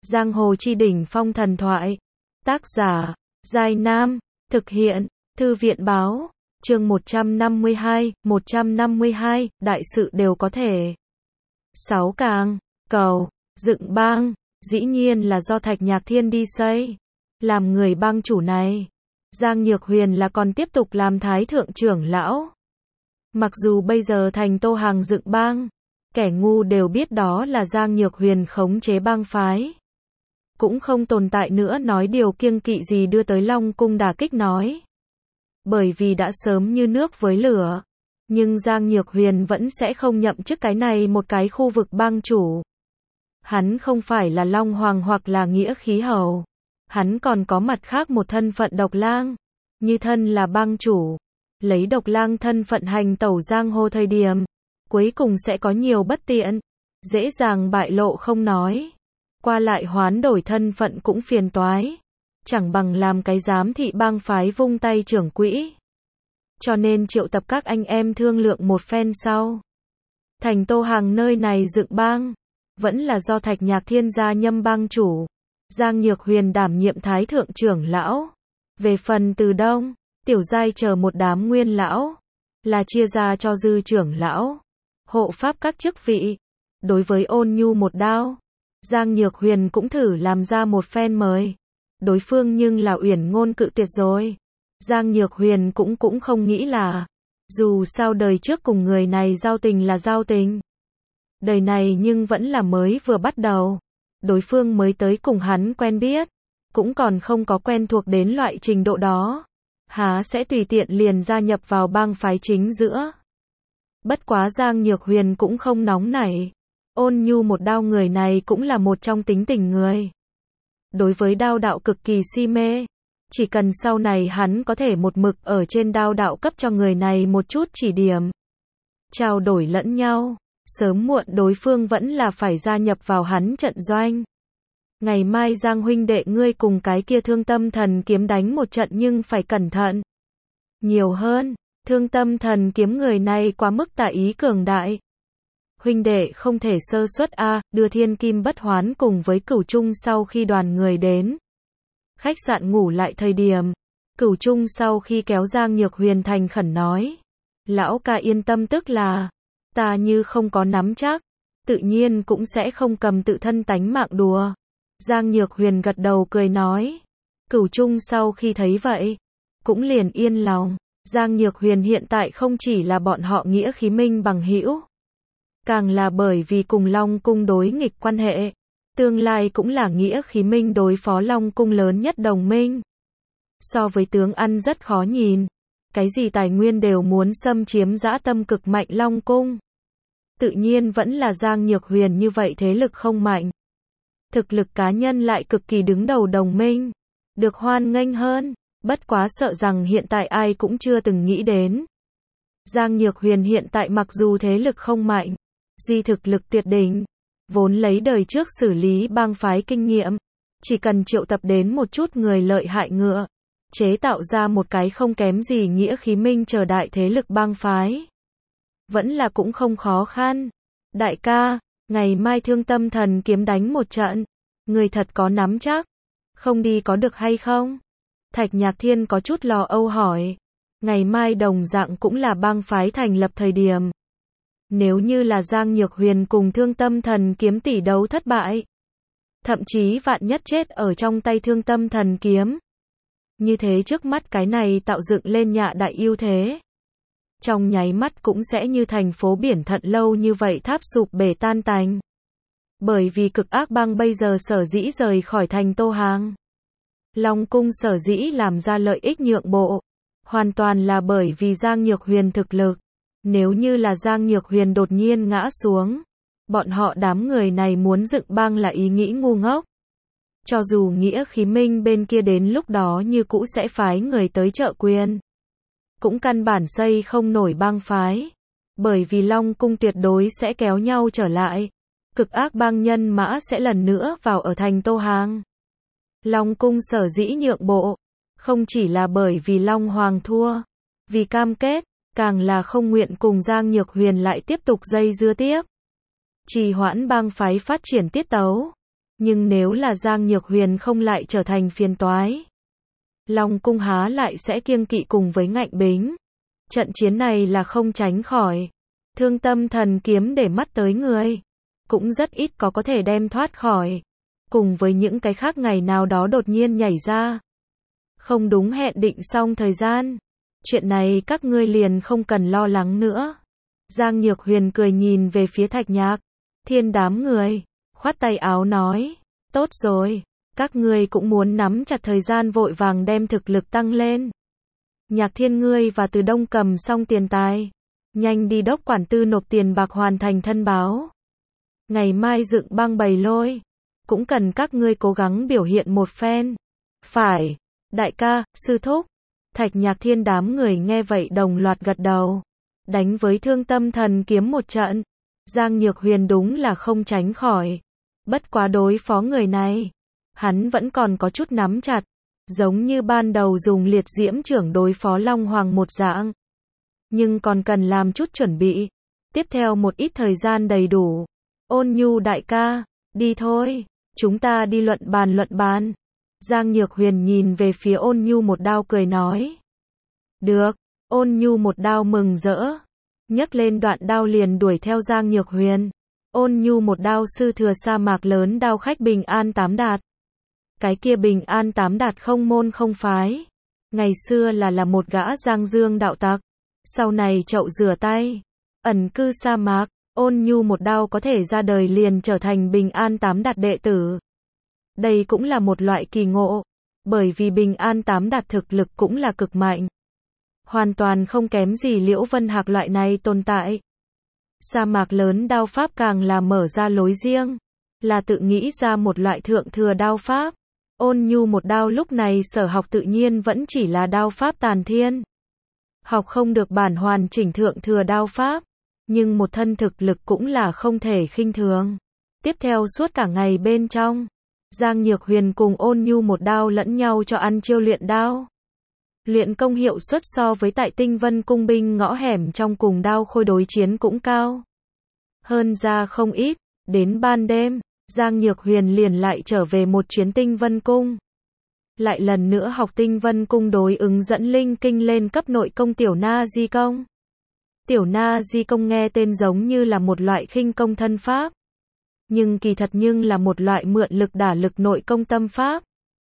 Giang hồ chi đỉnh phong thần thoại. Tác giả, Giai Nam. Thực hiện, Thư viện báo. Chương 152, đại sự đều có thể. 6 càng, cầu, dựng bang, dĩ nhiên là do Thạch Nhạc Thiên đi xây. Làm người bang chủ này, Giang Nhược Huyền là còn tiếp tục làm thái thượng trưởng lão. Mặc dù bây giờ thành Tô Hàng dựng bang, kẻ ngu đều biết đó là Giang Nhược Huyền khống chế bang phái. Cũng không tồn tại nữa nói điều kiêng kỵ gì đưa tới Long Cung đả kích nói. Bởi vì đã sớm như nước với lửa. Nhưng Giang Nhược Huyền vẫn sẽ không nhậm chức cái này một cái khu vực bang chủ. Hắn không phải là Long Hoàng hoặc là Nghĩa Khí Hầu. Hắn còn có mặt khác một thân phận độc lang. Như thân là bang chủ. Lấy độc lang thân phận hành tẩu giang hồ thời điểm. Cuối cùng sẽ có nhiều bất tiện. Dễ dàng bại lộ không nói. Qua lại hoán đổi thân phận cũng phiền toái. Chẳng bằng làm cái giám thị bang phái vung tay trưởng quỹ. Cho nên triệu tập các anh em thương lượng một phen sau. Thành Tô Hàng nơi này dựng bang. Vẫn là do Thạch Nhạc Thiên gia nhâm bang chủ. Giang Nhược Huyền đảm nhiệm thái thượng trưởng lão. Về phần Từ Đông, Tiểu Giai chờ một đám nguyên lão. Là chia ra cho dư trưởng lão. Hộ pháp các chức vị. Đối với Ôn Nhu một đao. Giang Nhược Huyền cũng thử làm ra một phen mời. Đối phương nhưng là uyển ngôn cự tuyệt rồi. Giang Nhược Huyền cũng không nghĩ là. Dù sao đời trước cùng người này giao tình là giao tình. Đời này nhưng vẫn là mới vừa bắt đầu. Đối phương mới tới cùng hắn quen biết. Cũng còn không có quen thuộc đến loại trình độ đó. Há sẽ tùy tiện liền gia nhập vào bang phái chính giữa. Bất quá Giang Nhược Huyền cũng không nóng nảy. Ôn Nhu một đao người này cũng là một trong tính tình người. Đối với đao đạo cực kỳ si mê. Chỉ cần sau này hắn có thể một mực ở trên đao đạo cấp cho người này một chút chỉ điểm. Trao đổi lẫn nhau. Sớm muộn đối phương vẫn là phải gia nhập vào hắn trận doanh. Ngày mai Giang huynh đệ ngươi cùng cái kia Thương Tâm Thần Kiếm đánh một trận nhưng phải cẩn thận. Nhiều hơn, Thương Tâm Thần Kiếm người này quá mức tà ý cường đại. Huynh đệ không thể sơ suất a, đưa Thiên Kim Bất Hoán cùng với Cửu Trung sau khi đoàn người đến. Khách sạn ngủ lại thời điểm, Cửu Trung sau khi kéo Giang Nhược Huyền thành khẩn nói. Lão ca yên tâm, tức là, ta như không có nắm chắc, tự nhiên cũng sẽ không cầm tự thân tánh mạng đùa. Giang Nhược Huyền gật đầu cười nói. Cửu Trung sau khi thấy vậy, cũng liền yên lòng. Giang Nhược Huyền hiện tại không chỉ là bọn họ nghĩa khí minh bằng hữu, càng là bởi vì cùng Long Cung đối nghịch quan hệ, tương lai cũng là nghĩa khí minh đối phó Long Cung lớn nhất đồng minh. So với tướng ăn rất khó nhìn, cái gì tài nguyên đều muốn xâm chiếm dã tâm cực mạnh Long Cung. Tự nhiên vẫn là Giang Nhược Huyền như vậy thế lực không mạnh. Thực lực cá nhân lại cực kỳ đứng đầu đồng minh, được hoan nghênh hơn, bất quá sợ rằng hiện tại ai cũng chưa từng nghĩ đến. Giang Nhược Huyền hiện tại mặc dù thế lực không mạnh, duy thực lực tuyệt đỉnh, vốn lấy đời trước xử lý bang phái kinh nghiệm, chỉ cần triệu tập đến một chút người lợi hại ngựa, chế tạo ra một cái không kém gì nghĩa khí minh chờ đại thế lực bang phái. Vẫn là cũng không khó khăn. Đại ca, ngày mai Thương Tâm Thần Kiếm đánh một trận, người thật có nắm chắc, không đi có được hay không? Thạch Nhạc Thiên có chút lo âu hỏi. Ngày mai đồng dạng cũng là bang phái thành lập thời điểm. Nếu như là Giang Nhược Huyền cùng Thương Tâm Thần Kiếm tỷ đấu thất bại, thậm chí vạn nhất chết ở trong tay Thương Tâm Thần Kiếm, như thế trước mắt cái này tạo dựng lên nhạ đại ưu thế, trong nháy mắt cũng sẽ như thành phố biển Thận Lâu như vậy tháp sụp bể tan tành. Bởi vì Cực Ác Bang bây giờ sở dĩ rời khỏi thành Tô Hàng, Long Cung sở dĩ làm ra lợi ích nhượng bộ, hoàn toàn là bởi vì Giang Nhược Huyền thực lực. Nếu như là Giang Nhược Huyền đột nhiên ngã xuống, bọn họ đám người này muốn dựng bang là ý nghĩ ngu ngốc. Cho dù nghĩa khí minh bên kia đến lúc đó như cũ sẽ phái người tới trợ quyền, cũng căn bản xây không nổi bang phái. Bởi vì Long Cung tuyệt đối sẽ kéo nhau trở lại. Cực Ác Bang nhân mã sẽ lần nữa vào ở thành Tô Hàng. Long Cung sở dĩ nhượng bộ, không chỉ là bởi vì Long Hoàng thua, vì cam kết, càng là không nguyện cùng Giang Nhược Huyền lại tiếp tục dây dưa tiếp. Trì hoãn bang phái phát triển tiết tấu. Nhưng nếu là Giang Nhược Huyền không lại trở thành phiền toái. Long Cung há lại sẽ kiêng kỵ cùng với Ngạnh Bính. Trận chiến này là không tránh khỏi. Thương Tâm Thần Kiếm để mắt tới người. Cũng rất ít có thể đem thoát khỏi. Cùng với những cái khác ngày nào đó đột nhiên nhảy ra. Không đúng hẹn định xong thời gian. Chuyện này các ngươi liền không cần lo lắng nữa. Giang Nhược Huyền cười nhìn về phía Thạch Nhạc Thiên đám người. Khoát tay áo nói. Tốt rồi. Các ngươi cũng muốn nắm chặt thời gian vội vàng đem thực lực tăng lên. Nhạc Thiên ngươi và Từ Đông cầm xong tiền tài. Nhanh đi đốc quản tư nộp tiền bạc hoàn thành thân báo. Ngày mai dựng băng bầy lôi. Cũng cần các ngươi cố gắng biểu hiện một phen. Phải. Đại ca, sư thúc. Thạch Nhạc Thiên đám người nghe vậy đồng loạt gật đầu. Đánh với Thương Tâm Thần Kiếm một trận. Giang Nhược Huyền đúng là không tránh khỏi. Bất quá đối phó người này. Hắn vẫn còn có chút nắm chặt. Giống như ban đầu dùng liệt diễm trưởng đối phó Long Hoàng một dạng. Nhưng còn cần làm chút chuẩn bị. Tiếp theo một ít thời gian đầy đủ. Ôn Nhu đại ca, đi thôi. Chúng ta đi luận bàn. Giang Nhược Huyền nhìn về phía Ôn Nhu một đao cười nói. Được. Ôn Nhu một đao mừng rỡ. Nhấc lên đoạn đao liền đuổi theo Giang Nhược Huyền. Ôn Nhu một đao sư thừa sa mạc lớn đao khách Bình An Tám Đạt. Cái kia Bình An Tám Đạt không môn không phái. Ngày xưa là một gã Giang Dương đạo tặc. Sau này chậu rửa tay. Ẩn cư sa mạc. Ôn Nhu một đao có thể ra đời liền trở thành Bình An Tám Đạt đệ tử. Đây cũng là một loại kỳ ngộ. Bởi vì Bình An Tám Đạt thực lực cũng là cực mạnh. Hoàn toàn không kém gì Liễu Vân Hạc loại này tồn tại. Sa mạc lớn đao pháp càng là mở ra lối riêng. Là tự nghĩ ra một loại thượng thừa đao pháp. Ôn Nhu một đao lúc này sở học tự nhiên vẫn chỉ là đao pháp tàn thiên. Học không được bản hoàn chỉnh thượng thừa đao pháp. Nhưng một thân thực lực cũng là không thể khinh thường. Tiếp theo suốt cả ngày bên trong. Giang Nhược Huyền cùng Ôn Nhu một đao lẫn nhau cho ăn chiêu luyện đao. Luyện công hiệu suất so với tại Tinh Vân cung binh ngõ hẻm trong cùng đao khôi đối chiến cũng cao. Hơn ra không ít, đến ban đêm, Giang Nhược Huyền liền lại trở về một chuyến Tinh Vân cung. Lại lần nữa học Tinh Vân cung đối ứng dẫn linh kinh lên cấp nội công Tiểu Na Di công. Tiểu Na Di công nghe tên giống như là một loại khinh công thân pháp. Nhưng kỳ thật là một loại mượn lực đả lực nội công tâm pháp.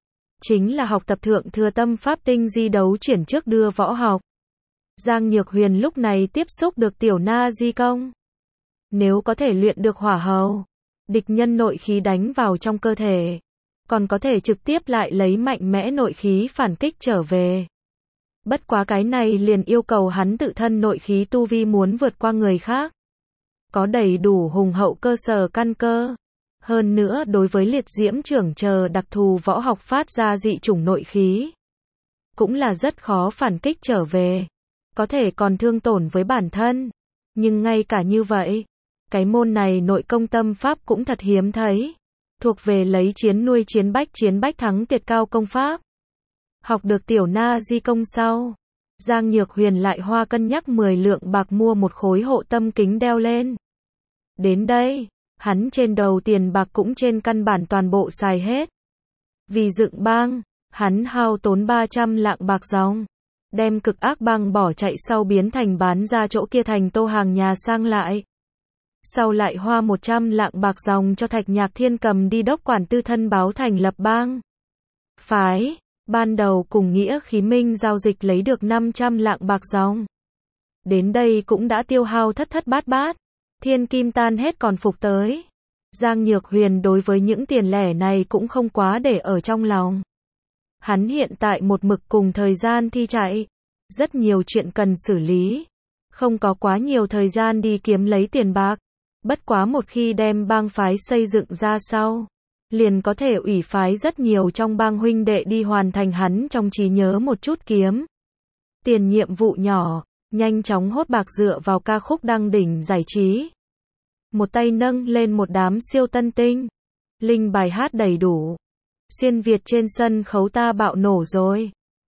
Chính là học tập thượng thừa tâm pháp tinh di đấu chuyển trước đưa võ học. Giang Nhược Huyền lúc này tiếp xúc được Tiểu Na Di công. Nếu có thể luyện được hỏa hầu, địch nhân nội khí đánh vào trong cơ thể, còn có thể trực tiếp lại lấy mạnh mẽ nội khí phản kích trở về. Bất quá cái này liền yêu cầu hắn tự thân nội khí tu vi muốn vượt qua người khác. Có đầy đủ hùng hậu cơ sở căn cơ. Hơn nữa đối với liệt diễm trưởng chờ đặc thù võ học phát ra dị chủng nội khí. Cũng là rất khó phản kích trở về. Có thể còn thương tổn với bản thân. Nhưng ngay cả như vậy, cái môn này nội công tâm pháp cũng thật hiếm thấy. Thuộc về lấy chiến nuôi chiến bách thắng tuyệt cao công pháp. Học được Tiểu Na Di công sau. Giang Nhược Huyền lại hoa cân nhắc 10 lượng bạc mua một khối hộ tâm kính đeo lên. Đến đây, hắn trên đầu tiền bạc cũng trên căn bản toàn bộ xài hết. Vì dựng bang, hắn hao tốn 300 lạng bạc dòng. Đem cực ác bang bỏ chạy sau biến thành bán ra chỗ kia thành tô hàng nhà sang lại. Sau lại hoa 100 lạng bạc dòng cho Thạch Nhạc Thiên cầm đi đốc quản tư thân báo thành lập bang. Phái, ban đầu cùng Nghĩa Khí Minh giao dịch lấy được 500 lạng bạc dòng. Đến đây cũng đã tiêu hao thất thất bát bát. Thiên kim tan hết còn phục tới. Giang Nhược Huyền đối với những tiền lẻ này cũng không quá để ở trong lòng. Hắn hiện tại một mực cùng thời gian thi chạy. Rất nhiều chuyện cần xử lý. Không có quá nhiều thời gian đi kiếm lấy tiền bạc. Bất quá một khi đem bang phái xây dựng ra sau, liền có thể ủy phái rất nhiều trong bang huynh đệ đi hoàn thành hắn trong trí nhớ một chút kiếm tiền nhiệm vụ nhỏ, nhanh chóng hốt bạc dựa vào ca khúc đăng đỉnh giải trí. Một tay nâng lên một đám siêu tân tinh. Linh bài hát đầy đủ. Xuyên Việt trên sân khấu ta bạo nổ rồi.